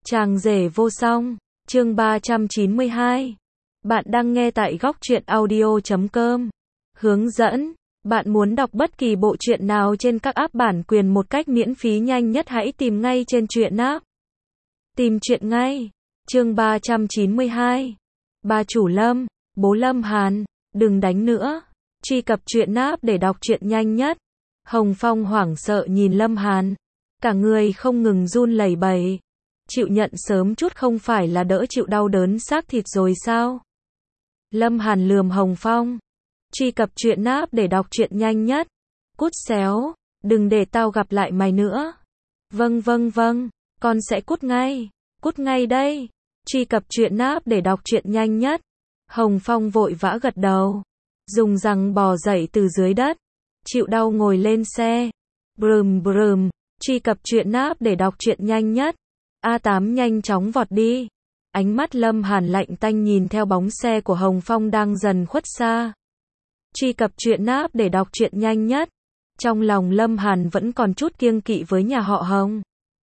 Chàng rể vô song, chương 392. Bạn đang nghe tại góc truyện audio.com. Hướng dẫn, bạn muốn đọc bất kỳ bộ truyện nào trên các app bản quyền một cách miễn phí nhanh nhất hãy tìm ngay trên truyện app. Tìm truyện ngay. Chương 392. Bà chủ Lâm, bố Lâm Hàn, đừng đánh nữa. Truy cập truyện app để đọc truyện nhanh nhất. Hồng Phong hoảng sợ nhìn Lâm Hàn, cả người không ngừng run lẩy bẩy. Chịu nhận sớm chút không phải là đỡ chịu đau đớn xác thịt rồi sao? Lâm Hàn lườm Hồng Phong. Truy cập truyện app để đọc truyện nhanh nhất. Cút xéo, đừng để tao gặp lại mày nữa. Vâng, con sẽ cút ngay đây. Truy cập truyện app để đọc truyện nhanh nhất. Hồng Phong vội vã gật đầu, dùng răng bò dậy từ dưới đất, chịu đau ngồi lên xe. Brum, truy cập truyện app để đọc truyện nhanh nhất. A8 nhanh chóng vọt đi. Ánh mắt Lâm Hàn lạnh tanh nhìn theo bóng xe của Hồng Phong đang dần khuất xa. Truy cập truyện app để đọc truyện nhanh nhất. Trong lòng Lâm Hàn vẫn còn chút kiêng kỵ với nhà họ Hồng.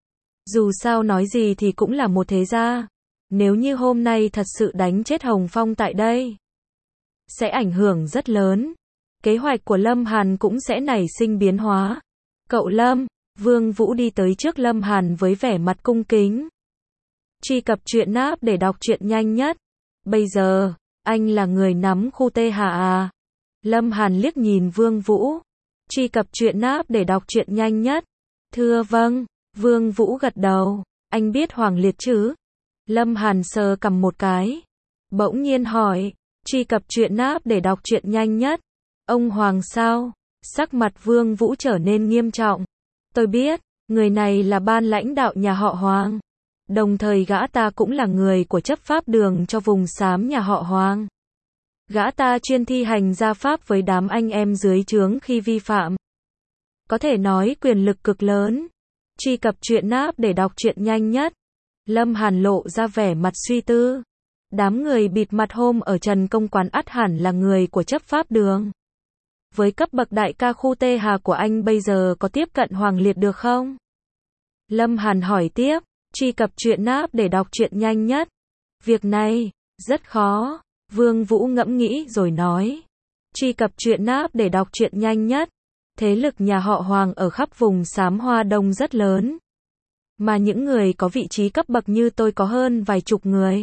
Dù sao nói gì thì cũng là một thế gia. Nếu như hôm nay thật sự đánh chết Hồng Phong tại đây, sẽ ảnh hưởng rất lớn. Kế hoạch của Lâm Hàn cũng sẽ nảy sinh biến hóa. Cậu Lâm, Vương Vũ đi tới trước Lâm Hàn với vẻ mặt cung kính. Truy cập truyện app để đọc truyện nhanh nhất. Bây giờ, anh là người nắm khu Tê Hà à? Lâm Hàn liếc nhìn Vương Vũ. Truy cập truyện app để đọc truyện nhanh nhất. Thưa vâng, Vương Vũ gật đầu. Anh biết Hoàng Liệt chứ? Lâm Hàn sờ cằm một cái, bỗng nhiên hỏi. Truy cập truyện app để đọc truyện nhanh nhất. Ông Hoàng sao? Sắc mặt Vương Vũ trở nên nghiêm trọng. Tôi biết, người này là ban lãnh đạo nhà họ Hoàng. Đồng thời gã ta cũng là người của chấp pháp đường cho vùng xám nhà họ Hoàng. Gã ta chuyên thi hành gia pháp với đám anh em dưới trướng khi vi phạm. Có thể nói quyền lực cực lớn. Truy cập truyện app để đọc truyện nhanh nhất. Lâm Hàn lộ ra vẻ mặt suy tư. Đám người bịt mặt hôm ở Trần Công Quán ắt hẳn là người của chấp pháp đường. Với cấp bậc đại ca khu Tê Hà của anh bây giờ có tiếp cận Hoàng Liệt được không? Lâm Hàn hỏi tiếp. Truy cập truyện app để đọc truyện nhanh nhất. Việc này rất khó. Vương Vũ ngẫm nghĩ rồi nói. Truy cập truyện app để đọc truyện nhanh nhất. Thế lực nhà họ Hoàng ở khắp vùng xám Hoa Đông rất lớn. Mà những người có vị trí cấp bậc như tôi có hơn vài chục người.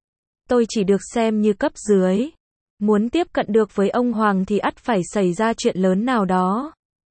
Tôi chỉ được xem như cấp dưới. Muốn tiếp cận được với ông Hoàng thì ắt phải xảy ra chuyện lớn nào đó.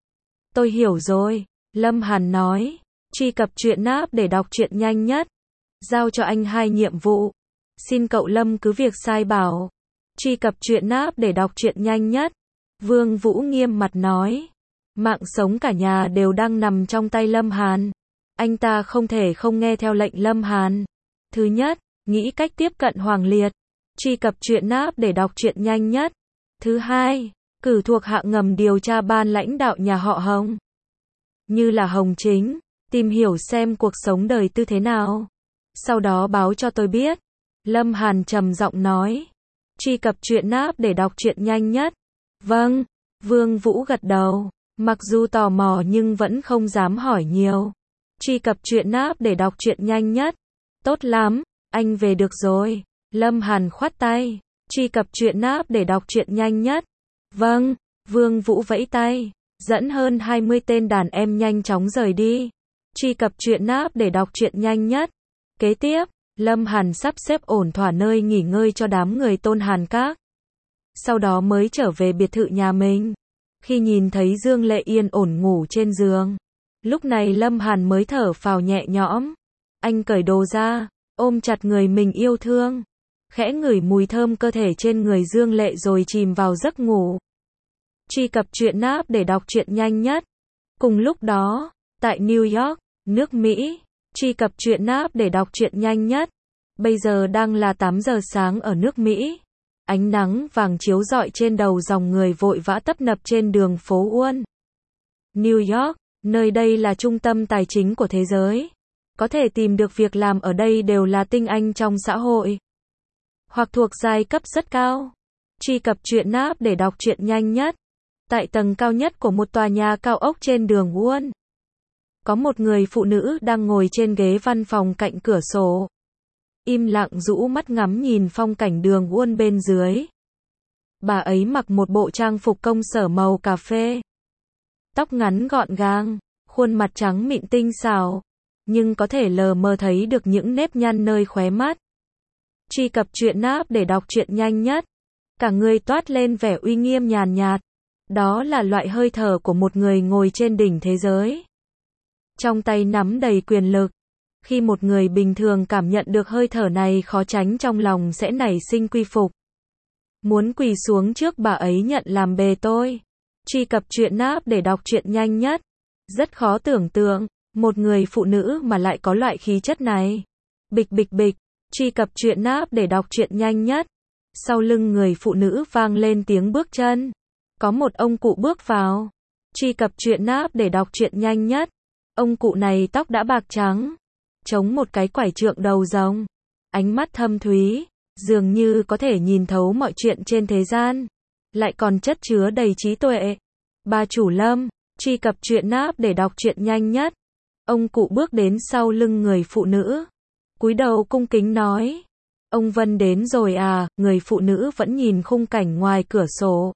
Tôi hiểu rồi, Lâm Hàn nói. Truy cập truyện app để đọc truyện nhanh nhất. Giao cho anh 2 nhiệm vụ. Xin cậu Lâm cứ việc sai bảo. Truy cập truyện app để đọc truyện nhanh nhất. Vương Vũ nghiêm mặt nói. Mạng sống cả nhà đều đang nằm trong tay Lâm Hàn. Anh ta không thể không nghe theo lệnh Lâm Hàn. Thứ nhất, nghĩ cách tiếp cận Hoàng Liệt. Truy cập truyện app để đọc truyện nhanh nhất. Thứ hai, cử thuộc hạ ngầm điều tra ban lãnh đạo nhà họ Hồng. Như là Hồng Chính, tìm hiểu xem cuộc sống đời tư thế nào. Sau đó báo cho tôi biết. Lâm Hàn trầm giọng nói. Truy cập truyện app để đọc truyện nhanh nhất. Vâng, Vương Vũ gật đầu. Mặc dù tò mò nhưng vẫn không dám hỏi nhiều. Truy cập truyện app để đọc truyện nhanh nhất. Tốt lắm, anh về được rồi. Lâm Hàn khoát tay. Truy cập truyện app để đọc truyện nhanh nhất. Vâng, Vương Vũ vẫy tay, dẫn hơn 20 tên đàn em nhanh chóng rời đi. Truy cập truyện app để đọc truyện nhanh nhất. Kế tiếp, Lâm Hàn sắp xếp ổn thỏa nơi nghỉ ngơi cho đám người Tôn Hàn Các. Sau đó mới trở về biệt thự nhà mình. Khi nhìn thấy Dương Lệ Yên ổn ngủ trên giường, lúc này Lâm Hàn mới thở phào nhẹ nhõm. Anh cởi đồ ra, ôm chặt người mình yêu thương, khẽ ngửi mùi thơm cơ thể trên người Dương Lệ rồi chìm vào giấc ngủ. Truy cập truyện app để đọc truyện nhanh nhất. Cùng lúc đó, tại New York, nước Mỹ, truy cập truyện app để đọc truyện nhanh nhất. Bây giờ đang là 8 giờ sáng ở nước Mỹ. Ánh nắng vàng chiếu rọi trên đầu dòng người vội vã tấp nập trên đường phố Uôn. New York, nơi đây là trung tâm tài chính của thế giới. Có thể tìm được việc làm ở đây đều là tinh anh trong xã hội, hoặc thuộc giai cấp rất cao. Truy cập truyện app để đọc truyện nhanh nhất. Tại tầng cao nhất của một tòa nhà cao ốc trên đường Uôn, Có một người phụ nữ đang ngồi trên ghế văn phòng cạnh cửa sổ. Im lặng rũ mắt ngắm nhìn phong cảnh đường Uôn bên dưới. Bà ấy mặc một bộ trang phục công sở màu cà phê. Tóc ngắn gọn gàng, khuôn mặt trắng mịn tinh xảo, nhưng có thể lờ mờ thấy được những nếp nhăn nơi khóe mắt. Truy cập truyện app để đọc truyện nhanh nhất. Cả người toát lên vẻ uy nghiêm nhàn nhạt. Đó là loại hơi thở của một người ngồi trên đỉnh thế giới. Trong tay nắm đầy quyền lực. Khi một người bình thường cảm nhận được hơi thở này, khó tránh trong lòng sẽ nảy sinh quy phục. Muốn quỳ xuống trước bà ấy nhận làm bề tôi. Truy cập truyện app để đọc truyện nhanh nhất. Rất khó tưởng tượng, một người phụ nữ mà lại có loại khí chất này. Bịch bịch bịch, truy cập truyện app để đọc truyện nhanh nhất. Sau lưng người phụ nữ vang lên tiếng bước chân. Có một ông cụ bước vào. Truy cập truyện app để đọc truyện nhanh nhất. Ông cụ này tóc đã bạc trắng, chống một cái quải trượng đầu rồng. Ánh mắt thâm thúy, dường như có thể nhìn thấu mọi chuyện trên thế gian. Lại còn chất chứa đầy trí tuệ. Bà chủ Lâm, truy cập truyện app để đọc truyện nhanh nhất. Ông cụ bước đến sau lưng người phụ nữ. Cúi đầu cung kính nói. Ông Vân đến rồi à? Người phụ nữ vẫn nhìn khung cảnh ngoài cửa sổ.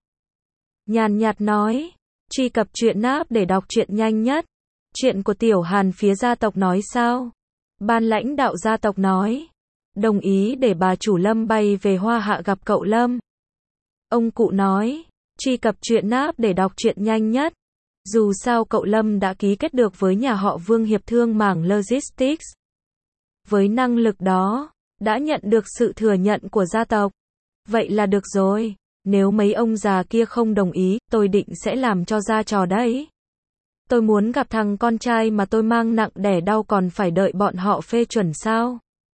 Nhàn nhạt nói. Truy cập truyện app để đọc truyện nhanh nhất. Chuyện của Tiểu Hàn phía gia tộc nói sao? Ban lãnh đạo gia tộc nói. Đồng ý để bà chủ Lâm bay về Hoa Hạ gặp cậu Lâm. Ông cụ nói. Truy cập truyện app để đọc truyện nhanh nhất. Dù sao cậu Lâm đã ký kết được với nhà họ Vương hiệp thương mảng logistics. Với năng lực đó, đã nhận được sự thừa nhận của gia tộc. Vậy là được rồi. Nếu mấy ông già kia không đồng ý, tôi định sẽ làm cho ra trò đấy. Tôi muốn gặp thằng con trai mà tôi mang nặng đẻ đau, còn phải đợi bọn họ phê chuẩn sao?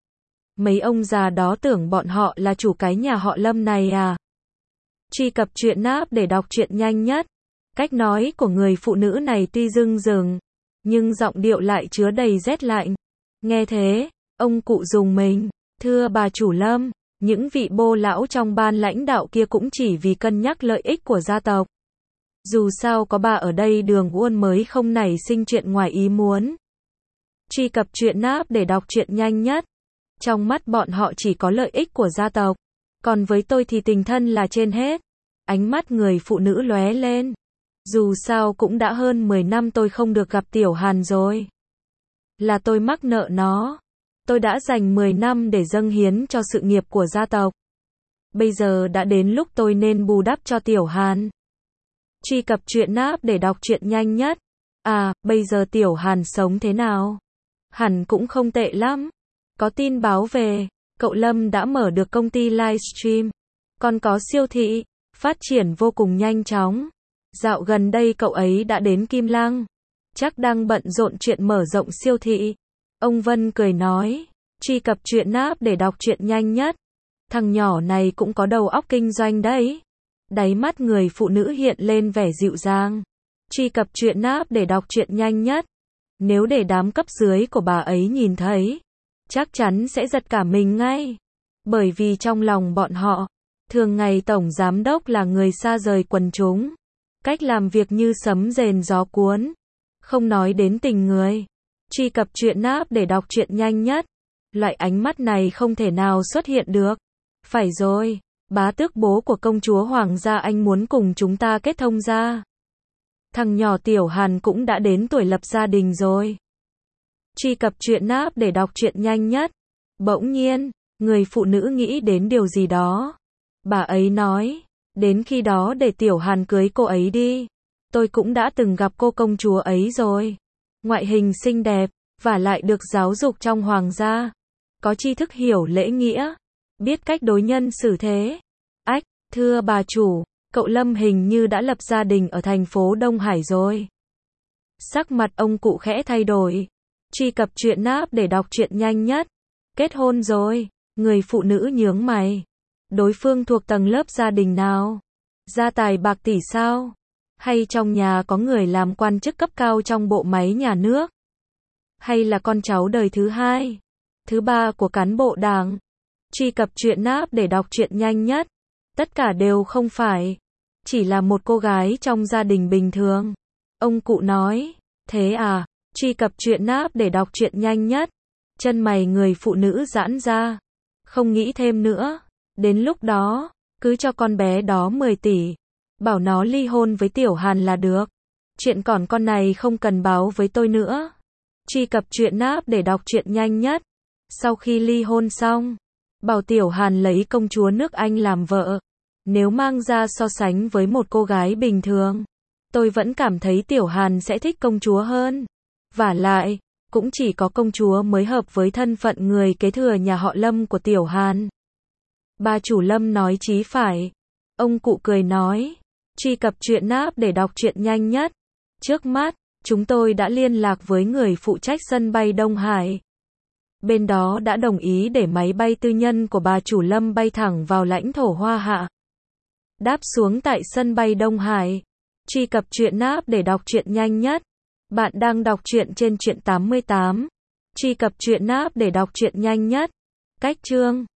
Mấy ông già đó tưởng bọn họ là chủ cái nhà họ Lâm này à? Truy cập truyện app để đọc truyện nhanh nhất. Cách nói của người phụ nữ này tuy dưng dừng, nhưng giọng điệu lại chứa đầy rét lạnh. Nghe thế, ông cụ rùng mình. Thưa bà chủ Lâm, những vị bô lão trong ban lãnh đạo kia cũng chỉ vì cân nhắc lợi ích của gia tộc. Dù sao có bà ở đây, đường Uôn mới không nảy sinh chuyện ngoài ý muốn. Truy cập truyện app để đọc truyện nhanh nhất. Trong mắt bọn họ chỉ có lợi ích của gia tộc. Còn với tôi thì tình thân là trên hết. Ánh mắt người phụ nữ lóe lên. Dù sao cũng đã hơn 10 năm tôi không được gặp Tiểu Hàn rồi. Là tôi mắc nợ nó. Tôi đã dành 10 năm để dâng hiến cho sự nghiệp của gia tộc. Bây giờ đã đến lúc tôi nên bù đắp cho Tiểu Hàn. Truy cập truyện app để đọc truyện nhanh nhất. À, bây giờ Tiểu Hàn sống thế nào? Hẳn cũng không tệ lắm. Có tin báo về, cậu Lâm đã mở được công ty livestream. Còn có siêu thị, phát triển vô cùng nhanh chóng. Dạo gần đây cậu ấy đã đến Kim Lăng. Chắc đang bận rộn chuyện mở rộng siêu thị. Ông Vân cười nói. Truy cập truyện app để đọc truyện nhanh nhất. Thằng nhỏ này cũng có đầu óc kinh doanh đấy. Đáy mắt người phụ nữ hiện lên vẻ dịu dàng. Truy cập truyện app để đọc truyện nhanh nhất. Nếu để đám cấp dưới của bà ấy nhìn thấy, chắc chắn sẽ giật cả mình ngay. Bởi vì trong lòng bọn họ, thường ngày tổng giám đốc là người xa rời quần chúng. Cách làm việc như sấm rền gió cuốn. Không nói đến tình người. Truy cập truyện app để đọc truyện nhanh nhất. Loại ánh mắt này không thể nào xuất hiện được. Phải rồi, bá tước bố của công chúa Hoàng gia, anh muốn cùng chúng ta kết thông gia. Thằng nhỏ Tiểu Hàn cũng đã đến tuổi lập gia đình rồi. Truy cập truyện app để đọc truyện nhanh nhất. Bỗng nhiên, người phụ nữ nghĩ đến điều gì đó. Bà ấy nói, đến khi đó để Tiểu Hàn cưới cô ấy đi. Tôi cũng đã từng gặp cô công chúa ấy rồi. Ngoại hình xinh đẹp, và lại được giáo dục trong hoàng gia. Có tri thức, hiểu lễ nghĩa, biết cách đối nhân xử thế. Ách, thưa bà chủ, cậu Lâm hình như đã lập gia đình ở thành phố Đông Hải rồi. Sắc mặt ông cụ khẽ thay đổi. Truy cập truyện app để đọc truyện nhanh nhất. Kết hôn rồi. Người phụ nữ nhướng mày. Đối phương thuộc tầng lớp gia đình nào? Gia tài bạc tỷ sao? Hay trong nhà có người làm quan chức cấp cao trong bộ máy nhà nước? Hay là con cháu đời thứ hai, thứ ba của cán bộ đảng? Truy cập truyện app để đọc truyện nhanh nhất. Tất cả đều không phải. Chỉ là một cô gái trong gia đình bình thường. Ông cụ nói. Thế à? Truy cập truyện app để đọc truyện nhanh nhất. Chân mày người phụ nữ giãn ra. Không nghĩ thêm nữa. Đến lúc đó, cứ cho con bé đó 10 tỷ. Bảo nó ly hôn với Tiểu Hàn là được. Chuyện còn con này không cần báo với tôi nữa. Truy cập truyện app để đọc truyện nhanh nhất. Sau khi ly hôn xong, bảo Tiểu Hàn lấy công chúa nước Anh làm vợ. Nếu mang ra so sánh với một cô gái bình thường, tôi vẫn cảm thấy Tiểu Hàn sẽ thích công chúa hơn. Vả lại, cũng chỉ có công chúa mới hợp với thân phận người kế thừa nhà họ Lâm của Tiểu Hàn. Bà chủ Lâm nói chí phải. Ông cụ cười nói. Truy cập truyện app để đọc truyện nhanh nhất. Trước mắt, chúng tôi đã liên lạc với người phụ trách sân bay Đông Hải. Bên đó đã đồng ý để máy bay tư nhân của bà chủ Lâm bay thẳng vào lãnh thổ Hoa Hạ. Đáp xuống tại sân bay Đông Hải. Truy cập truyện app để đọc truyện nhanh nhất. Bạn đang đọc truyện trên truyện 88. Truy cập truyện app để đọc truyện nhanh nhất. Cách chương